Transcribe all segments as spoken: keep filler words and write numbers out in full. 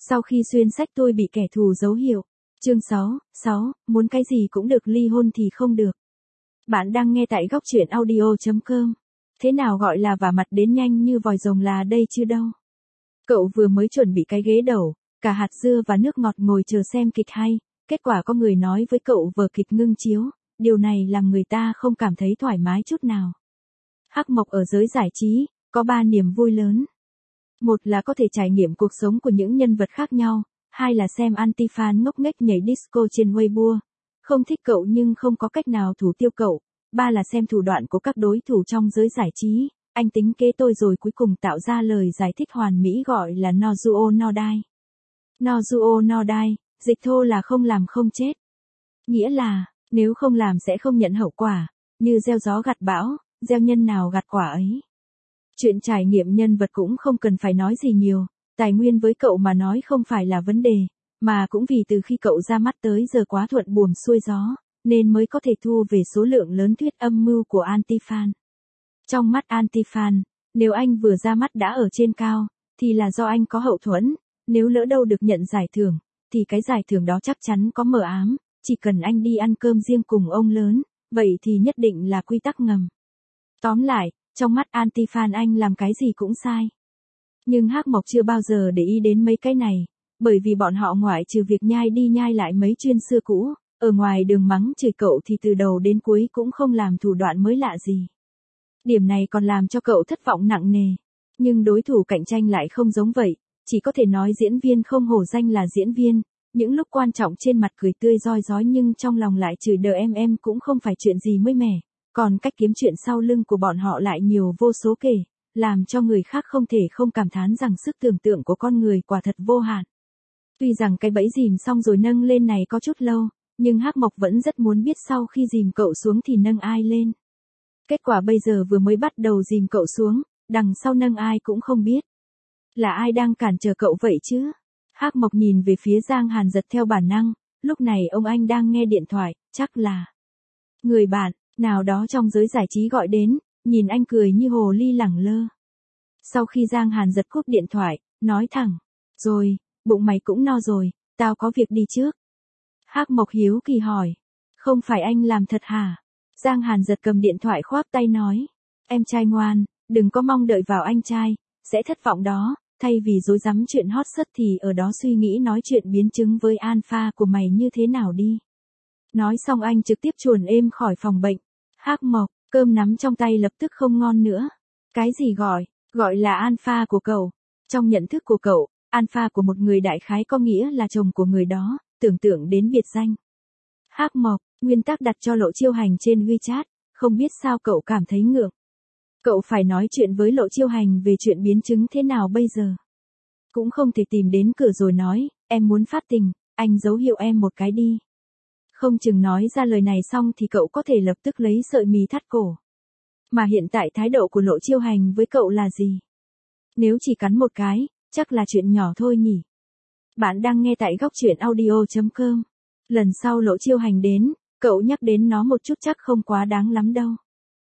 Sau khi xuyên sách tôi bị kẻ thù dấu hiệu. Chương sáu, sáu, muốn cái gì cũng được ly hôn thì không được. Bạn đang nghe tại góc truyện audio chấm com. Thế nào gọi là vả mặt đến nhanh như vòi rồng là đây chứ đâu. Cậu vừa mới chuẩn bị cái ghế đầu, cả hạt dưa và nước ngọt ngồi chờ xem kịch hay, kết quả có người nói với cậu vở kịch ngưng chiếu, điều này làm người ta không cảm thấy thoải mái chút nào. Hắc Mộc ở giới giải trí, có ba niềm vui lớn. Một là có thể trải nghiệm cuộc sống của những nhân vật khác nhau, hai là xem anti-fan ngốc nghếch nhảy disco trên Weibo, không thích cậu nhưng không có cách nào thủ tiêu cậu, ba là xem thủ đoạn của các đối thủ trong giới giải trí, anh tính kế tôi rồi cuối cùng tạo ra lời giải thích hoàn mỹ gọi là no duo no die. No duo no die, dịch thô là không làm không chết. Nghĩa là, nếu không làm sẽ không nhận hậu quả, như gieo gió gặt bão, gieo nhân nào gặt quả ấy. Chuyện trải nghiệm nhân vật cũng không cần phải nói gì nhiều, tài nguyên với cậu mà nói không phải là vấn đề, mà cũng vì từ khi cậu ra mắt tới giờ quá thuận buồm xuôi gió, nên mới có thể thu về số lượng lớn thuyết âm mưu của anti-fan. Trong mắt anti-fan, nếu anh vừa ra mắt đã ở trên cao, thì là do anh có hậu thuẫn, nếu lỡ đâu được nhận giải thưởng, thì cái giải thưởng đó chắc chắn có mờ ám, chỉ cần anh đi ăn cơm riêng cùng ông lớn, vậy thì nhất định là quy tắc ngầm. Tóm lại, trong mắt anti-fan anh làm cái gì cũng sai. Nhưng Hắc Mộc chưa bao giờ để ý đến mấy cái này, bởi vì bọn họ ngoại trừ việc nhai đi nhai lại mấy chuyên xưa cũ, ở ngoài đường mắng chửi cậu thì từ đầu đến cuối cũng không làm thủ đoạn mới lạ gì. Điểm này còn làm cho cậu thất vọng nặng nề. Nhưng đối thủ cạnh tranh lại không giống vậy, chỉ có thể nói diễn viên không hổ danh là diễn viên, những lúc quan trọng trên mặt cười tươi roi rói nhưng trong lòng lại chửi đờ em em cũng không phải chuyện gì mới mẻ, còn cách kiếm chuyện sau lưng của bọn họ lại nhiều vô số kể, làm cho người khác không thể không cảm thán rằng sức tưởng tượng của con người quả thật vô hạn. Tuy rằng cái bẫy dìm xong rồi nâng lên này có chút lâu, nhưng Hắc Mộc vẫn rất muốn biết sau khi dìm cậu xuống thì nâng ai lên. Kết quả bây giờ vừa mới bắt đầu dìm cậu xuống, đằng sau nâng ai cũng không biết. Là ai đang cản trở cậu vậy chứ? Hắc Mộc nhìn về phía Giang Hàn Giật theo bản năng, lúc này ông anh đang nghe điện thoại, chắc là người bạn nào đó trong giới giải trí gọi đến, nhìn anh cười như hồ ly lẳng lơ. Sau khi Giang Hàn Giật cúp điện thoại, nói thẳng, rồi, bụng mày cũng no rồi, tao có việc đi trước. Hắc Mộc hiếu kỳ hỏi, không phải anh làm thật hả? Giang Hàn Giật cầm điện thoại khoác tay nói, em trai ngoan, đừng có mong đợi vào anh trai, sẽ thất vọng đó, thay vì dối rắm chuyện hot search thì ở đó suy nghĩ nói chuyện biến chứng với alpha của mày như thế nào đi. Nói xong anh trực tiếp chuồn êm khỏi phòng bệnh. Hắc Mộc, cơm nắm trong tay lập tức không ngon nữa. Cái gì gọi, gọi là alpha của cậu. Trong nhận thức của cậu, alpha của một người đại khái có nghĩa là chồng của người đó, tưởng tượng đến biệt danh. Hắc Mộc, nguyên tắc đặt cho Lộ Chiêu Hành trên WeChat, không biết sao cậu cảm thấy ngượng. Cậu phải nói chuyện với Lộ Chiêu Hành về chuyện biến chứng thế nào bây giờ. Cũng không thể tìm đến cửa rồi nói, em muốn phát tình, anh dấu hiệu em một cái đi. Không chừng nói ra lời này xong thì cậu có thể lập tức lấy sợi mì thắt cổ. Mà hiện tại thái độ của Lộ Chiêu Hành với cậu là gì? Nếu chỉ cắn một cái, chắc là chuyện nhỏ thôi nhỉ. Bạn đang nghe tại góc truyện audio chấm com. Lần sau Lộ Chiêu Hành đến, cậu nhắc đến nó một chút chắc không quá đáng lắm đâu.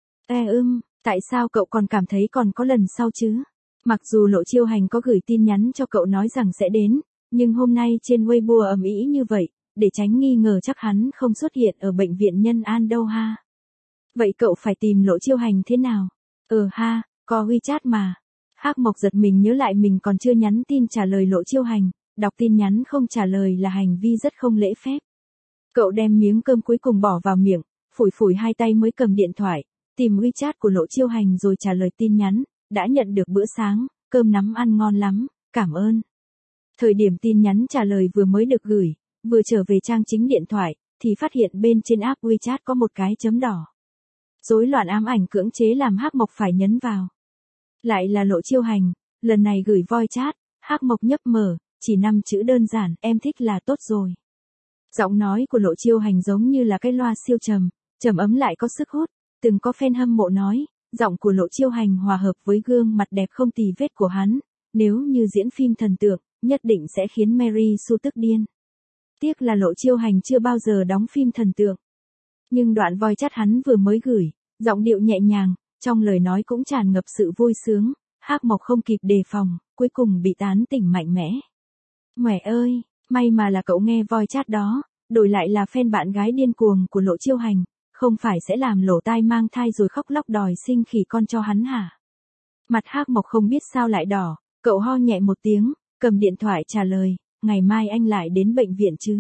Ê ưm, tại sao cậu còn cảm thấy còn có lần sau chứ? Mặc dù Lộ Chiêu Hành có gửi tin nhắn cho cậu nói rằng sẽ đến, nhưng hôm nay trên Weibo ầm ĩ như vậy, để tránh nghi ngờ chắc hắn không xuất hiện ở bệnh viện Nhân An đâu ha. Vậy cậu phải tìm Lộ Chiêu Hành thế nào? Ờ ha, có WeChat mà. Hắc Mộc giật mình nhớ lại mình còn chưa nhắn tin trả lời Lộ Chiêu Hành, đọc tin nhắn không trả lời là hành vi rất không lễ phép. Cậu đem miếng cơm cuối cùng bỏ vào miệng, phủi phủi hai tay mới cầm điện thoại, tìm WeChat của Lộ Chiêu Hành rồi trả lời tin nhắn, đã nhận được bữa sáng, cơm nắm ăn ngon lắm, cảm ơn. Thời điểm tin nhắn trả lời vừa mới được gửi, vừa trở về trang chính điện thoại, thì phát hiện bên trên app WeChat có một cái chấm đỏ. Rối loạn ám ảnh cưỡng chế làm Hắc Mộc phải nhấn vào. Lại là Lộ Chiêu Hành, lần này gửi voice chat, Hắc Mộc nhấp mở, chỉ năm chữ đơn giản, em thích là tốt rồi. Giọng nói của Lộ Chiêu Hành giống như là cái loa siêu trầm, trầm ấm lại có sức hút, từng có fan hâm mộ nói, giọng của Lộ Chiêu Hành hòa hợp với gương mặt đẹp không tì vết của hắn, nếu như diễn phim thần tượng, nhất định sẽ khiến Mary Sue tức điên. Tiếc là Lộ Chiêu Hành chưa bao giờ đóng phim thần tượng. Nhưng đoạn voice chat hắn vừa mới gửi, giọng điệu nhẹ nhàng, trong lời nói cũng tràn ngập sự vui sướng, Hắc Mộc không kịp đề phòng, cuối cùng bị tán tỉnh mạnh mẽ. Mẹ ơi, may mà là cậu nghe voi chat đó, đổi lại là fan bạn gái điên cuồng của Lộ Chiêu Hành, không phải sẽ làm lỗ tai mang thai rồi khóc lóc đòi sinh khỉ con cho hắn hả? Mặt Hắc Mộc không biết sao lại đỏ, cậu ho nhẹ một tiếng, cầm điện thoại trả lời, ngày mai anh lại đến bệnh viện chứ.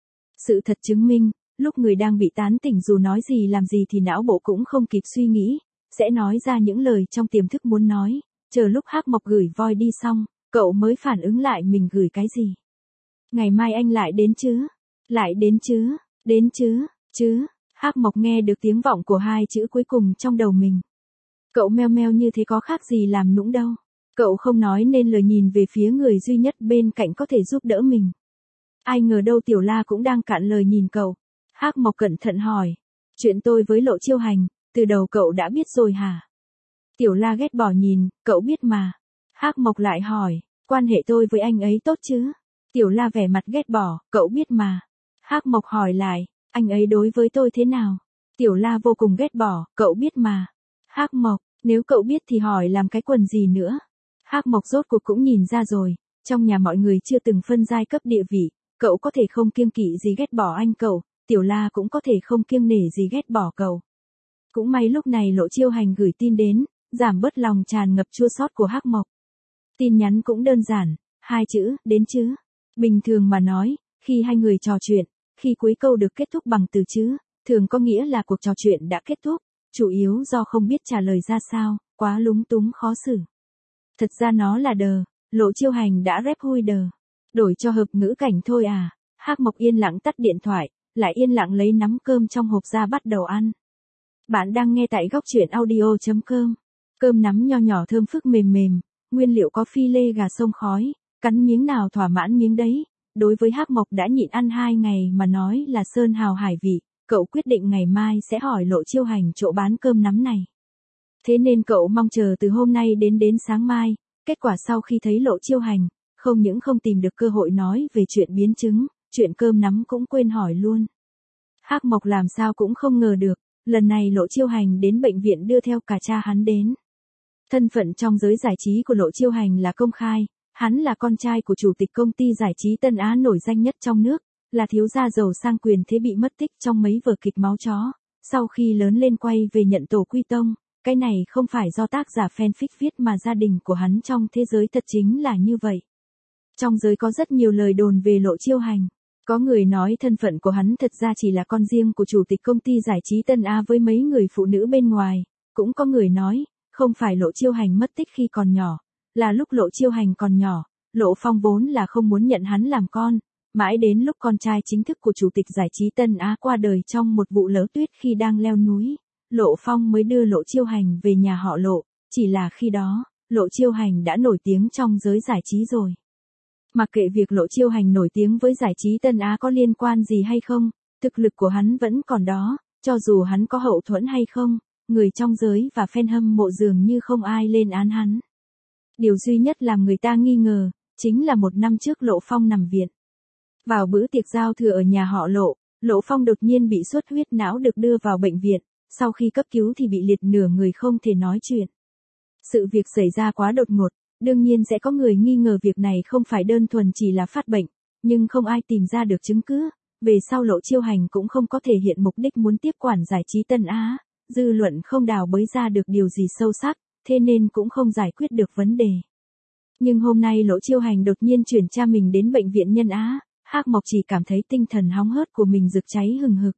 Sự thật chứng minh, lúc người đang bị tán tỉnh dù nói gì làm gì thì não bộ cũng không kịp suy nghĩ, sẽ nói ra những lời trong tiềm thức muốn nói, chờ lúc Hắc Mộc gửi voi đi xong, cậu mới phản ứng lại mình gửi cái gì. Ngày mai anh lại đến chứ? Lại đến chứ? Đến chứ? Chứ? Hắc Mộc nghe được tiếng vọng của hai chữ cuối cùng trong đầu mình. Cậu meo meo như thế có khác gì làm nũng đâu. Cậu không nói nên lời nhìn về phía người duy nhất bên cạnh có thể giúp đỡ mình. Ai ngờ đâu Tiểu La cũng đang cạn lời nhìn cậu. Hắc Mộc cẩn thận hỏi. Chuyện tôi với Lộ Chiêu Hành, từ đầu cậu đã biết rồi hả? Tiểu La ghét bỏ nhìn, cậu biết mà. Hắc Mộc lại hỏi, quan hệ tôi với anh ấy tốt chứ? Tiểu La vẻ mặt ghét bỏ, cậu biết mà. Hắc Mộc hỏi lại, anh ấy đối với tôi thế nào? Tiểu La vô cùng ghét bỏ, cậu biết mà. Hắc Mộc, nếu cậu biết thì hỏi làm cái quần gì nữa? Hắc Mộc rốt cuộc cũng nhìn ra rồi, trong nhà mọi người chưa từng phân giai cấp địa vị, cậu có thể không kiêng kỵ gì ghét bỏ anh cậu, Tiểu La cũng có thể không kiêng nể gì ghét bỏ cậu. Cũng may lúc này Lộ Chiêu Hành gửi tin đến, giảm bớt lòng tràn ngập chua xót của Hắc Mộc. Tin nhắn cũng đơn giản, hai chữ, đến chứ. Bình thường mà nói, khi hai người trò chuyện, khi cuối câu được kết thúc bằng từ chứ, thường có nghĩa là cuộc trò chuyện đã kết thúc, chủ yếu do không biết trả lời ra sao, quá lúng túng khó xử. Thật ra nó là đờ, Lộ Chiêu Hành đã rep hui đờ. Đổi cho hợp ngữ cảnh thôi à. Hắc Mộc yên lặng tắt điện thoại, lại yên lặng lấy nắm cơm trong hộp ra bắt đầu ăn. Bạn đang nghe tại góc truyện audio chấm com. Cơm nắm nho nhỏ thơm phức mềm mềm, nguyên liệu có phi lê gà xông khói, cắn miếng nào thỏa mãn miếng đấy. Đối với Hắc Mộc đã nhịn ăn hai ngày mà nói là sơn hào hải vị, cậu quyết định ngày mai sẽ hỏi Lộ Chiêu Hành chỗ bán cơm nắm này. Thế nên cậu mong chờ từ hôm nay đến đến sáng mai, kết quả sau khi thấy Lộ Chiêu Hành, không những không tìm được cơ hội nói về chuyện biến chứng, chuyện cơm nắm cũng quên hỏi luôn. Hắc Mộc làm sao cũng không ngờ được, lần này Lộ Chiêu Hành đến bệnh viện đưa theo cả cha hắn đến. Thân phận trong giới giải trí của Lộ Chiêu Hành là công khai, hắn là con trai của chủ tịch công ty giải trí Tân Á nổi danh nhất trong nước, là thiếu gia giàu sang quyền thế bị mất tích trong mấy vở kịch máu chó, sau khi lớn lên quay về nhận tổ quy tông. Cái này không phải do tác giả fanfic viết mà gia đình của hắn trong thế giới thật chính là như vậy. Trong giới có rất nhiều lời đồn về Lộ Chiêu Hành. Có người nói thân phận của hắn thật ra chỉ là con riêng của chủ tịch công ty giải trí Tân Á với mấy người phụ nữ bên ngoài. Cũng có người nói, không phải Lộ Chiêu Hành mất tích khi còn nhỏ, là lúc Lộ Chiêu Hành còn nhỏ, Lộ Phong vốn là không muốn nhận hắn làm con. Mãi đến lúc con trai chính thức của chủ tịch giải trí Tân Á qua đời trong một vụ lở tuyết khi đang leo núi, Lộ Phong mới đưa Lộ Chiêu Hành về nhà họ Lộ, chỉ là khi đó, Lộ Chiêu Hành đã nổi tiếng trong giới giải trí rồi. Mặc kệ việc Lộ Chiêu Hành nổi tiếng với giải trí Tân Á có liên quan gì hay không, thực lực của hắn vẫn còn đó, cho dù hắn có hậu thuẫn hay không, người trong giới và fan hâm mộ dường như không ai lên án hắn. Điều duy nhất làm người ta nghi ngờ, chính là một năm trước Lộ Phong nằm viện. Vào bữa tiệc giao thừa ở nhà họ Lộ, Lộ Phong đột nhiên bị xuất huyết não được đưa vào bệnh viện. Sau khi cấp cứu thì bị liệt nửa người không thể nói chuyện. Sự việc xảy ra quá đột ngột, đương nhiên sẽ có người nghi ngờ việc này không phải đơn thuần chỉ là phát bệnh, nhưng không ai tìm ra được chứng cứ. Về sau Lộ Chiêu Hành cũng không có thể hiện mục đích muốn tiếp quản giải trí Tân Á, dư luận không đào bới ra được điều gì sâu sắc, thế nên cũng không giải quyết được vấn đề. Nhưng hôm nay Lộ Chiêu Hành đột nhiên chuyển cha mình đến bệnh viện Nhân Á, Hắc Mộc chỉ cảm thấy tinh thần hóng hớt của mình rực cháy hừng hực.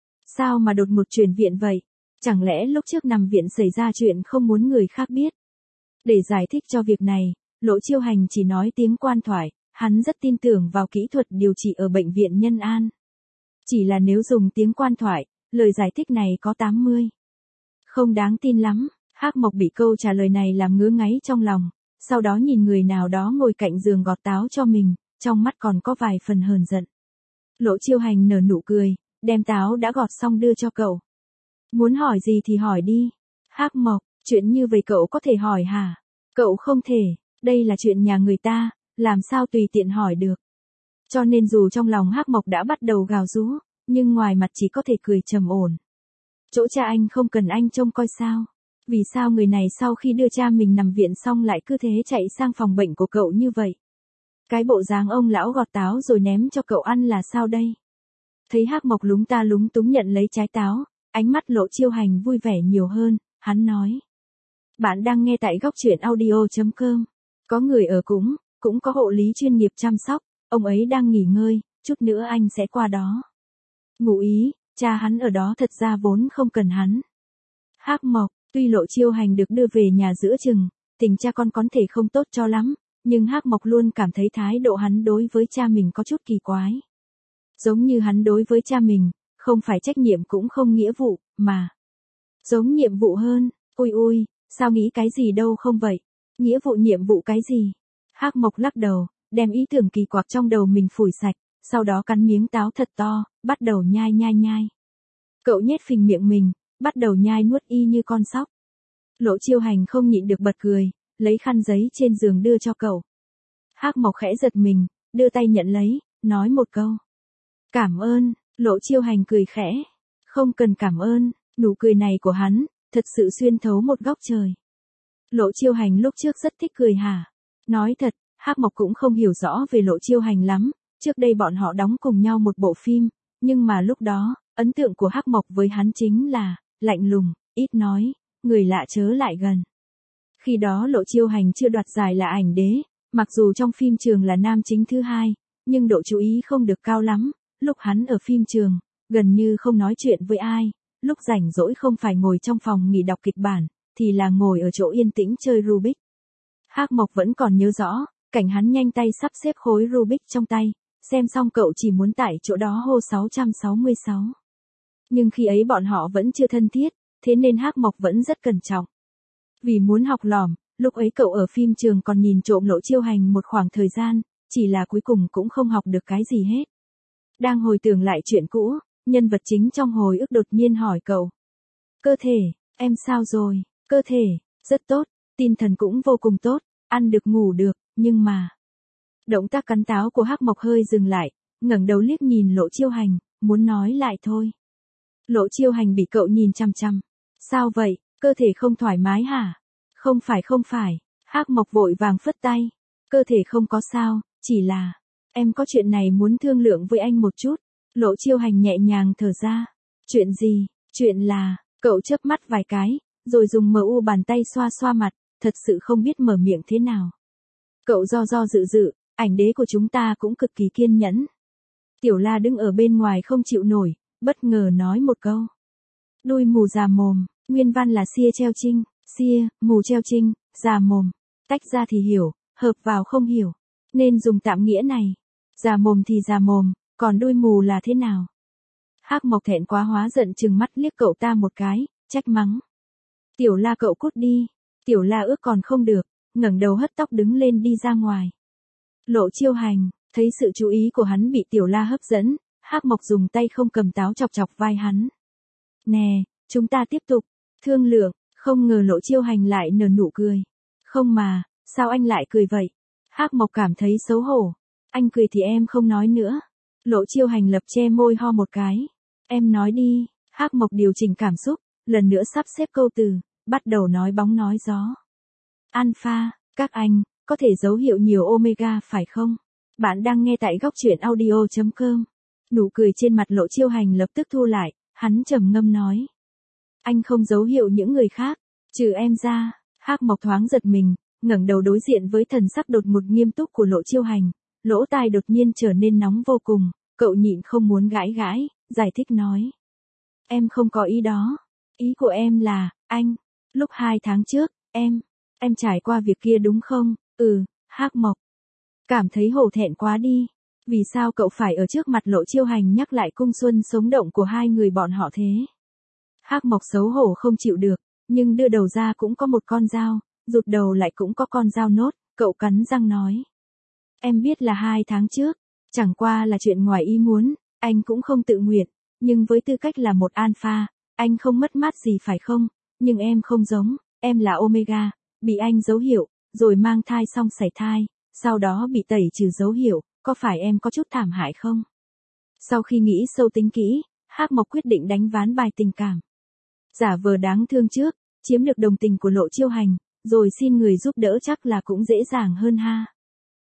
Sao mà đột ngột chuyển viện vậy? Chẳng lẽ lúc trước nằm viện xảy ra chuyện không muốn người khác biết? Để giải thích cho việc này, Lộ Chiêu Hành chỉ nói tiếng quan thoại, hắn rất tin tưởng vào kỹ thuật điều trị ở bệnh viện Nhân An. Chỉ là nếu dùng tiếng quan thoại, lời giải thích này có tám mươi. Không đáng tin lắm, Hắc Mộc bị câu trả lời này làm ngứa ngáy trong lòng, sau đó nhìn người nào đó ngồi cạnh giường gọt táo cho mình, trong mắt còn có vài phần hờn giận. Lộ Chiêu Hành nở nụ cười, đem táo đã gọt xong đưa cho cậu. Muốn hỏi gì thì hỏi đi. Hắc Mộc, chuyện như vậy cậu có thể hỏi hả? Cậu không thể, đây là chuyện nhà người ta, làm sao tùy tiện hỏi được. Cho nên dù trong lòng Hắc Mộc đã bắt đầu gào rú, nhưng ngoài mặt chỉ có thể cười trầm ổn. Chỗ cha anh không cần anh trông coi sao? Vì sao người này sau khi đưa cha mình nằm viện xong lại cứ thế chạy sang phòng bệnh của cậu như vậy? Cái bộ dáng ông lão gọt táo rồi ném cho cậu ăn là sao đây? Thấy Hắc Mộc lúng ta lúng túng nhận lấy trái táo, ánh mắt Lộ Chiêu Hành vui vẻ nhiều hơn, hắn nói. Bạn đang nghe tại góc truyện audio.com. Có người ở cũng, cũng có hộ lý chuyên nghiệp chăm sóc, ông ấy đang nghỉ ngơi, chút nữa anh sẽ qua đó. Ngụ ý, cha hắn ở đó thật ra vốn không cần hắn. Hắc Mộc, tuy Lộ Chiêu Hành được đưa về nhà giữa chừng, tình cha con có thể không tốt cho lắm, nhưng Hắc Mộc luôn cảm thấy thái độ hắn đối với cha mình có chút kỳ quái. Giống như hắn đối với cha mình, không phải trách nhiệm cũng không nghĩa vụ, mà giống nhiệm vụ hơn. Ui ui, sao nghĩ cái gì đâu không vậy? Nghĩa vụ nhiệm vụ cái gì? Hắc Mộc lắc đầu, đem ý tưởng kỳ quặc trong đầu mình phủi sạch, sau đó cắn miếng táo thật to, bắt đầu nhai nhai nhai. Cậu nhét phình miệng mình, bắt đầu nhai nuốt y như con sóc. Lộ Chiêu Hành không nhịn được bật cười, lấy khăn giấy trên giường đưa cho cậu. Hắc Mộc khẽ giật mình, đưa tay nhận lấy, nói một câu. Cảm ơn. Lộ Chiêu Hành cười khẽ. Không cần cảm ơn, nụ cười này của hắn, thật sự xuyên thấu một góc trời. Lộ Chiêu Hành lúc trước rất thích cười hả. Nói thật, Hắc Mộc cũng không hiểu rõ về Lộ Chiêu Hành lắm, trước đây bọn họ đóng cùng nhau một bộ phim, nhưng mà lúc đó, ấn tượng của Hắc Mộc với hắn chính là, lạnh lùng, ít nói, người lạ chớ lại gần. Khi đó Lộ Chiêu Hành chưa đoạt giải là ảnh đế, mặc dù trong phim trường là nam chính thứ hai, nhưng độ chú ý không được cao lắm, lúc hắn ở phim trường, gần như không nói chuyện với ai, lúc rảnh rỗi không phải ngồi trong phòng nghỉ đọc kịch bản, thì là ngồi ở chỗ yên tĩnh chơi Rubik. Hắc Mộc vẫn còn nhớ rõ, cảnh hắn nhanh tay sắp xếp khối Rubik trong tay, xem xong cậu chỉ muốn tại chỗ đó hô sáu sáu sáu. Nhưng khi ấy bọn họ vẫn chưa thân thiết, thế nên Hắc Mộc vẫn rất cẩn trọng. Vì muốn học lỏm, lúc ấy cậu ở phim trường còn nhìn trộm Lộ Chiêu Hành một khoảng thời gian, chỉ là cuối cùng cũng không học được cái gì hết. Đang hồi tưởng lại chuyện cũ, nhân vật chính trong hồi ức đột nhiên hỏi cậu. Cơ thể, em sao rồi? Cơ thể, rất tốt, tinh thần cũng vô cùng tốt, ăn được ngủ được, nhưng mà... Động tác cắn táo của Hắc Mộc hơi dừng lại, ngẩng đầu liếc nhìn Lộ Chiêu Hành, muốn nói lại thôi. Lộ Chiêu Hành bị cậu nhìn chăm chăm. Sao vậy, cơ thể không thoải mái hả? Không phải không phải, Hắc Mộc vội vàng phất tay. Cơ thể không có sao, chỉ là... Em có chuyện này muốn thương lượng với anh một chút. Lộ Chiêu Hành nhẹ nhàng thở ra. Chuyện gì? Chuyện là... Cậu chớp mắt vài cái, rồi dùng mờ u bàn tay xoa xoa mặt, thật sự không biết mở miệng thế nào. Cậu do do dự dự, ảnh đế của chúng ta cũng cực kỳ kiên nhẫn. Tiểu La đứng ở bên ngoài không chịu nổi, bất ngờ nói một câu. Đuôi mù già mồm, nguyên văn là xia treo trinh, xia, mù treo trinh, già mồm. Tách ra thì hiểu, hợp vào không hiểu. Nên dùng tạm nghĩa này. Già mồm thì già mồm, còn đuôi mù là thế nào? Hắc Mộc thẹn quá hóa giận trừng mắt liếc cậu ta một cái, trách mắng. Tiểu La cậu cút đi. Tiểu La ước còn không được, ngẩng đầu hất tóc đứng lên đi ra ngoài. Lộ Chiêu Hành, thấy sự chú ý của hắn bị Tiểu La hấp dẫn, Hắc Mộc dùng tay không cầm táo chọc chọc vai hắn. Nè, chúng ta tiếp tục, thương lượng, không ngờ Lộ Chiêu Hành lại nở nụ cười. Không mà, sao anh lại cười vậy? Hắc Mộc cảm thấy xấu hổ. Anh cười thì em không nói nữa. Lộ Chiêu Hành lập che môi ho một cái. Em nói đi. Hắc Mộc điều chỉnh cảm xúc, lần nữa sắp xếp câu từ, bắt đầu nói bóng nói gió. Alpha, các anh, có thể dấu hiệu nhiều omega phải không? Bạn đang nghe tại góc truyện audio.com. Nụ cười trên mặt Lộ Chiêu Hành lập tức thu lại, hắn trầm ngâm nói. Anh không dấu hiệu những người khác, trừ em ra. Hắc Mộc thoáng giật mình, ngẩng đầu đối diện với thần sắc đột ngột nghiêm túc của Lộ Chiêu Hành, lỗ tai đột nhiên trở nên nóng vô cùng, cậu nhịn không muốn gãi gãi, giải thích nói. Em không có ý đó, ý của em là, anh, lúc hai tháng trước, em, em trải qua việc kia đúng không? Ừ, Hắc Mộc. Cảm thấy hổ thẹn quá đi, vì sao cậu phải ở trước mặt Lộ Chiêu Hành nhắc lại cung xuân sống động của hai người bọn họ thế? Hắc Mộc xấu hổ không chịu được, nhưng đưa đầu ra cũng có một con dao, rụt đầu lại cũng có con dao nốt, cậu cắn răng nói. Em biết là hai tháng trước, chẳng qua là chuyện ngoài ý muốn, anh cũng không tự nguyện, nhưng với tư cách là một alpha, anh không mất mát gì phải không? Nhưng em không giống, em là omega, bị anh dấu hiệu, rồi mang thai xong sảy thai, sau đó bị tẩy trừ dấu hiệu, có phải em có chút thảm hại không? Sau khi nghĩ sâu tính kỹ, Hắc Mộc quyết định đánh ván bài tình cảm. Giả vờ đáng thương trước, chiếm được đồng tình của Lộ Chiêu Hành, rồi xin người giúp đỡ chắc là cũng dễ dàng hơn ha.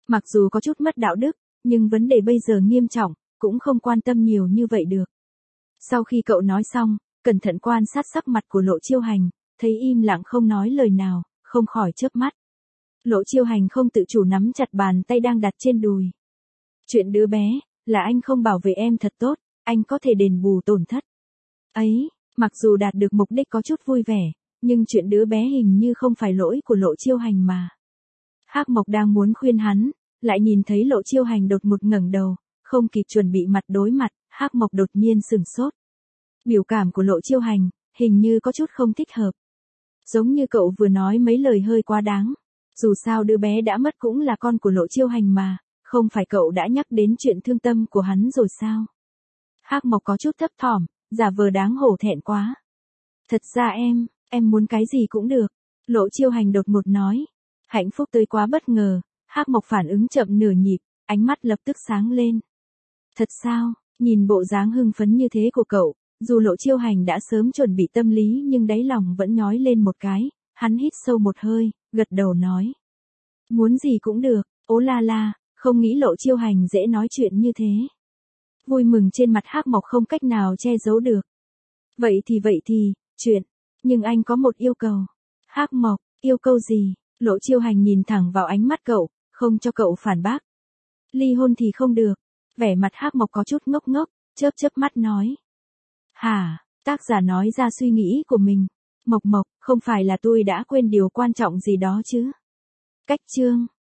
Mặc dù có chút mất đạo đức, nhưng vấn đề bây giờ nghiêm trọng, cũng không quan tâm nhiều như vậy được. Sau khi cậu nói xong, cẩn thận quan sát sắc mặt của Lộ Chiêu Hành, thấy im lặng không nói lời nào, không khỏi chớp mắt. Lộ Chiêu Hành không tự chủ nắm chặt bàn tay đang đặt trên đùi. Chuyện đứa bé, là anh không bảo vệ em thật tốt, anh có thể đền bù tổn thất. Ấy, mặc dù đạt được mục đích có chút vui vẻ, nhưng chuyện đứa bé hình như không phải lỗi của Lộ Chiêu Hành mà. Hắc Mộc đang muốn khuyên hắn, lại nhìn thấy Lộ Chiêu Hành đột ngột ngẩng đầu, không kịp chuẩn bị mặt đối mặt, Hắc Mộc đột nhiên sửng sốt. Biểu cảm của Lộ Chiêu Hành, hình như có chút không thích hợp. Giống như cậu vừa nói mấy lời hơi quá đáng. Dù sao đứa bé đã mất cũng là con của Lộ Chiêu Hành mà, không phải cậu đã nhắc đến chuyện thương tâm của hắn rồi sao? Hắc Mộc có chút thấp thỏm, giả vờ đáng hổ thẹn quá. Thật ra em, em muốn cái gì cũng được. Lộ Chiêu Hành đột ngột nói. Hạnh phúc tới quá bất ngờ, Hắc Mộc phản ứng chậm nửa nhịp, ánh mắt lập tức sáng lên. Thật sao, nhìn bộ dáng hưng phấn như thế của cậu, dù Lộ Chiêu Hành đã sớm chuẩn bị tâm lý nhưng đáy lòng vẫn nhói lên một cái, hắn hít sâu một hơi, gật đầu nói. Muốn gì cũng được, ố la la, không nghĩ Lộ Chiêu Hành dễ nói chuyện như thế. Vui mừng trên mặt Hắc Mộc không cách nào che giấu được. Vậy thì vậy thì, chuyện, nhưng anh có một yêu cầu. Hắc Mộc, yêu cầu gì? Lộ Chiêu Hành nhìn thẳng vào ánh mắt cậu, không cho cậu phản bác. Ly hôn thì không được. Vẻ mặt Hắc Mộc có chút ngốc ngốc, chớp chớp mắt nói. Hả, tác giả nói ra suy nghĩ của mình. Mộc Mộc, không phải là tôi đã quên điều quan trọng gì đó chứ? Cách chương.